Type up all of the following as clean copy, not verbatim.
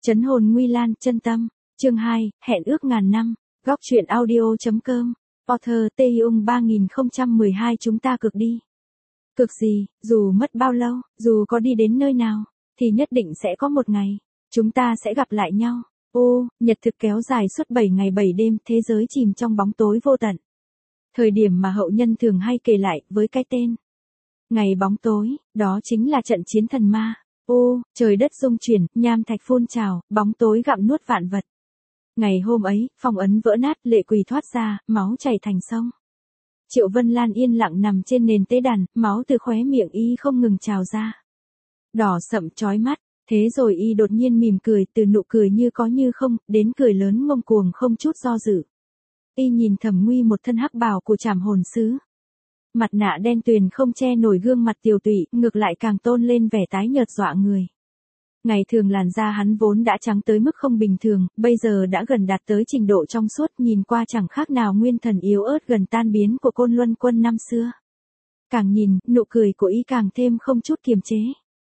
Trấn hồn nguy lan, chân tâm. Chương 2, hẹn ước ngàn năm. Góc truyện audio.com. Author Taehyung 3012 chúng ta cực đi. Cực gì, dù mất bao lâu, dù có đi đến nơi nào, thì nhất định sẽ có một ngày, chúng ta sẽ gặp lại nhau. Nhật thực kéo dài suốt 7 ngày 7 đêm, thế giới chìm trong bóng tối vô tận. Thời điểm mà hậu nhân thường hay kể lại với cái tên ngày bóng tối, đó chính là trận chiến thần ma. Trời đất rung chuyển, nham thạch phun trào, bóng tối gặm nuốt vạn vật. Ngày hôm ấy, phong ấn vỡ nát, lệ quỷ thoát ra, máu chảy thành sông. Triệu Vân Lan yên lặng nằm trên nền tế đàn, máu từ khóe miệng y không ngừng trào ra. Đỏ sậm chói mắt, thế rồi y đột nhiên mỉm cười, từ nụ cười như có như không, đến cười lớn ngông cuồng không chút do dự. Y nhìn Thẩm Nguy một thân hắc bào của Trảm Hồn Sứ. Mặt nạ đen tuyền không che nổi gương mặt tiều tụy, ngược lại càng tôn lên vẻ tái nhợt dọa người. Ngày thường làn da hắn vốn đã trắng tới mức không bình thường, bây giờ đã gần đạt tới trình độ trong suốt, nhìn qua chẳng khác nào nguyên thần yếu ớt gần tan biến của Côn Luân Quân năm xưa. Càng nhìn, nụ cười của y càng thêm không chút kiềm chế.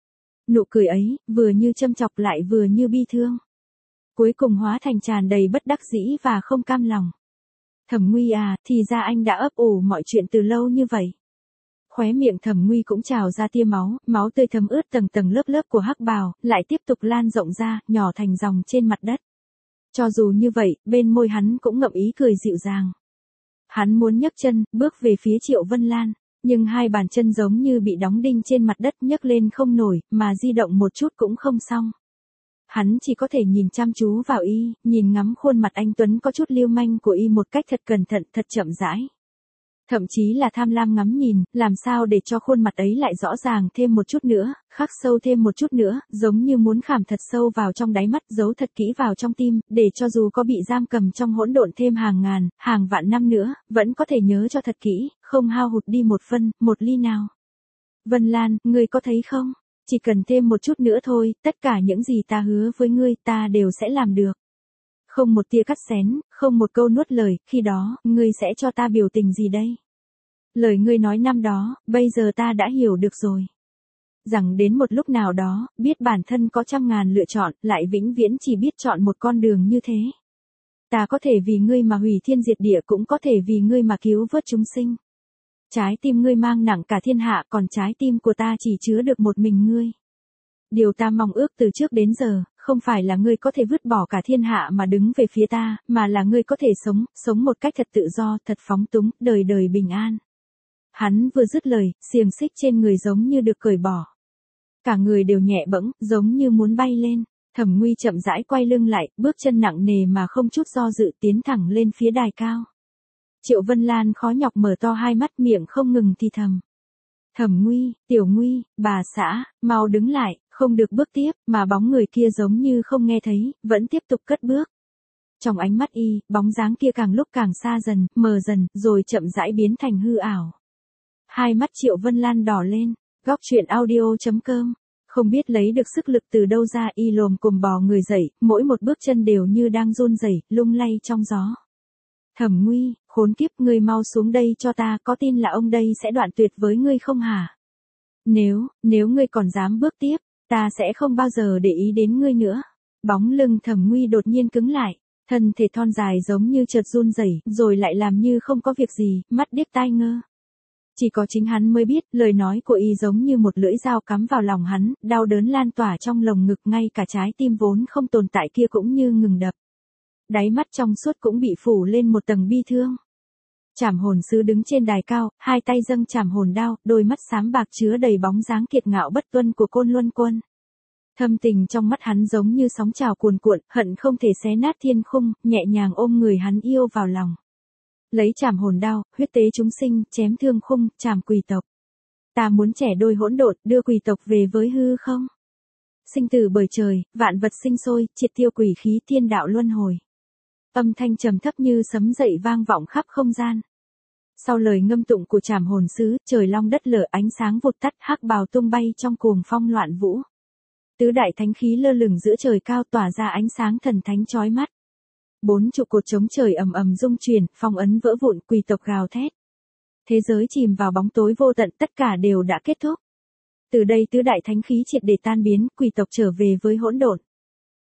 Nụ cười ấy, vừa như châm chọc lại vừa như bi thương. Cuối cùng hóa thành tràn đầy bất đắc dĩ và không cam lòng. Thẩm Nguy à, thì ra anh đã ấp ủ mọi chuyện từ lâu như vậy. Khóe miệng Thẩm Nguy cũng trào ra tia máu, máu tươi thấm ướt tầng tầng lớp lớp của hắc bào, lại tiếp tục lan rộng ra, nhỏ thành dòng trên mặt đất. Cho dù như vậy, bên môi hắn cũng ngậm ý cười dịu dàng. Hắn muốn nhấc chân, bước về phía Triệu Vân Lan, nhưng hai bàn chân giống như bị đóng đinh trên mặt đất, nhấc lên không nổi, mà di động một chút cũng không xong. Hắn chỉ có thể nhìn chăm chú vào y, nhìn ngắm khuôn mặt anh tuấn có chút lưu manh của y một cách thật cẩn thận, thật chậm rãi. Thậm chí là tham lam ngắm nhìn, làm sao để cho khuôn mặt ấy lại rõ ràng thêm một chút nữa, khắc sâu thêm một chút nữa, giống như muốn khảm thật sâu vào trong đáy mắt, giấu thật kỹ vào trong tim, để cho dù có bị giam cầm trong hỗn độn thêm hàng ngàn, hàng vạn năm nữa, vẫn có thể nhớ cho thật kỹ, không hao hụt đi một phân, một ly nào. Vân Lan, ngươi có thấy không? Chỉ cần thêm một chút nữa thôi, tất cả những gì ta hứa với ngươi, ta đều sẽ làm được. Không một tia cắt xén, không một câu nuốt lời, khi đó, ngươi sẽ cho ta biểu tình gì đây? Lời ngươi nói năm đó, bây giờ ta đã hiểu được rồi. Rằng đến một lúc nào đó, biết bản thân có trăm ngàn lựa chọn, lại vĩnh viễn chỉ biết chọn một con đường như thế. Ta có thể vì ngươi mà hủy thiên diệt địa, cũng có thể vì ngươi mà cứu vớt chúng sinh. Trái tim ngươi mang nặng cả thiên hạ, còn trái tim của ta chỉ chứa được một mình ngươi. Điều ta mong ước từ trước đến giờ, không phải là ngươi có thể vứt bỏ cả thiên hạ mà đứng về phía ta, mà là ngươi có thể sống một cách thật tự do, thật phóng túng, đời đời bình an. Hắn vừa dứt lời, xiềng xích trên người giống như được cởi bỏ. Cả người đều nhẹ bẫng, giống như muốn bay lên. Thẩm Nguy chậm rãi quay lưng lại, bước chân nặng nề mà không chút do dự tiến thẳng lên phía đài cao. Triệu Vân Lan khó nhọc mở to hai mắt, miệng không ngừng thì thầm. Thẩm Nguy, Tiểu Nguy, bà xã, mau đứng lại, không được bước tiếp, mà bóng người kia giống như không nghe thấy, vẫn tiếp tục cất bước. Trong ánh mắt y, bóng dáng kia càng lúc càng xa dần, mờ dần, rồi chậm rãi biến thành hư ảo. Hai mắt Triệu Vân Lan đỏ lên, góc truyện audio.com. Không biết lấy được sức lực từ đâu ra, y lồm cồm bò người dậy, mỗi một bước chân đều như đang run rẩy, lung lay trong gió. Thẩm Nguy, khốn kiếp, ngươi mau xuống đây cho ta, có tin là ông đây sẽ đoạn tuyệt với ngươi không hả? Nếu ngươi còn dám bước tiếp, ta sẽ không bao giờ để ý đến ngươi nữa. Bóng lưng Thẩm Nguy đột nhiên cứng lại, thân thể thon dài giống như chợt run rẩy, rồi lại làm như không có việc gì, mắt điếc tai ngơ. Chỉ có chính hắn mới biết, lời nói của y giống như một lưỡi dao cắm vào lòng hắn, đau đớn lan tỏa trong lồng ngực, ngay cả trái tim vốn không tồn tại kia cũng như ngừng đập. Đáy mắt trong suốt cũng bị phủ lên một tầng bi thương. Trảm Hồn Sứ đứng trên đài cao, hai tay dâng trảm hồn đao, đôi mắt xám bạc chứa đầy bóng dáng kiệt ngạo bất tuân của Côn Luân Quân. Thâm tình trong mắt hắn giống như sóng trào cuồn cuộn, hận không thể xé nát thiên khung, nhẹ nhàng ôm người hắn yêu vào lòng. Lấy trảm hồn đao, huyết tế chúng sinh, chém thương khung, trảm quỷ tộc. Ta muốn trẻ đôi hỗn độn, đưa quỷ tộc về với hư không. Sinh tử bởi trời, vạn vật sinh sôi, triệt tiêu quỷ khí, thiên đạo luân hồi. Âm thanh trầm thấp như sấm dậy vang vọng khắp không gian. Sau lời ngâm tụng của Trảm Hồn Sứ, trời long đất lở, ánh sáng vụt tắt, hắc bào tung bay trong cuồng phong loạn vũ. Tứ đại thánh khí lơ lửng giữa trời cao, tỏa ra ánh sáng thần thánh chói mắt. Bốn trụ cột chống trời ầm ầm rung chuyển, phong ấn vỡ vụn, quỷ tộc gào thét. Thế giới chìm vào bóng tối vô tận, tất cả đều đã kết thúc. Từ đây tứ đại thánh khí triệt để tan biến, quỷ tộc trở về với hỗn độn.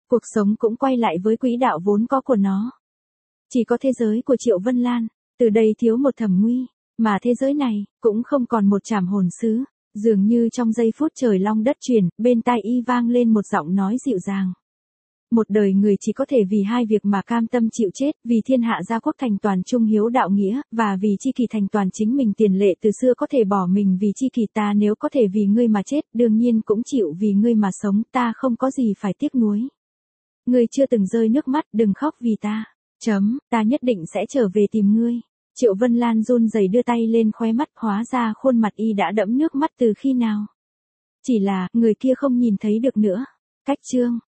Cuộc sống cũng quay lại với quỹ đạo vốn có của nó. Chỉ có thế giới của Triệu Vân Lan, từ đây thiếu một Thẩm Nguy, mà thế giới này, cũng không còn một Trảm Hồn Sứ. Dường như trong giây phút trời long đất chuyển, bên tai y vang lên một giọng nói dịu dàng. Một đời người chỉ có thể vì hai việc mà cam tâm chịu chết, vì thiên hạ gia quốc thành toàn trung hiếu đạo nghĩa, và vì chi kỷ thành toàn chính mình. Tiền Lệ từ xưa có thể bỏ mình vì chi kỷ, ta nếu có thể vì ngươi mà chết, đương nhiên cũng chịu vì ngươi mà sống, ta không có gì phải tiếc nuối. Ngươi chưa từng rơi nước mắt, đừng khóc vì ta. Ta nhất định sẽ trở về tìm ngươi. Triệu Vân Lan run rẩy đưa tay lên khóe mắt, hóa ra khuôn mặt y đã đẫm nước mắt từ khi nào. Chỉ là, người kia không nhìn thấy được nữa. Cách chương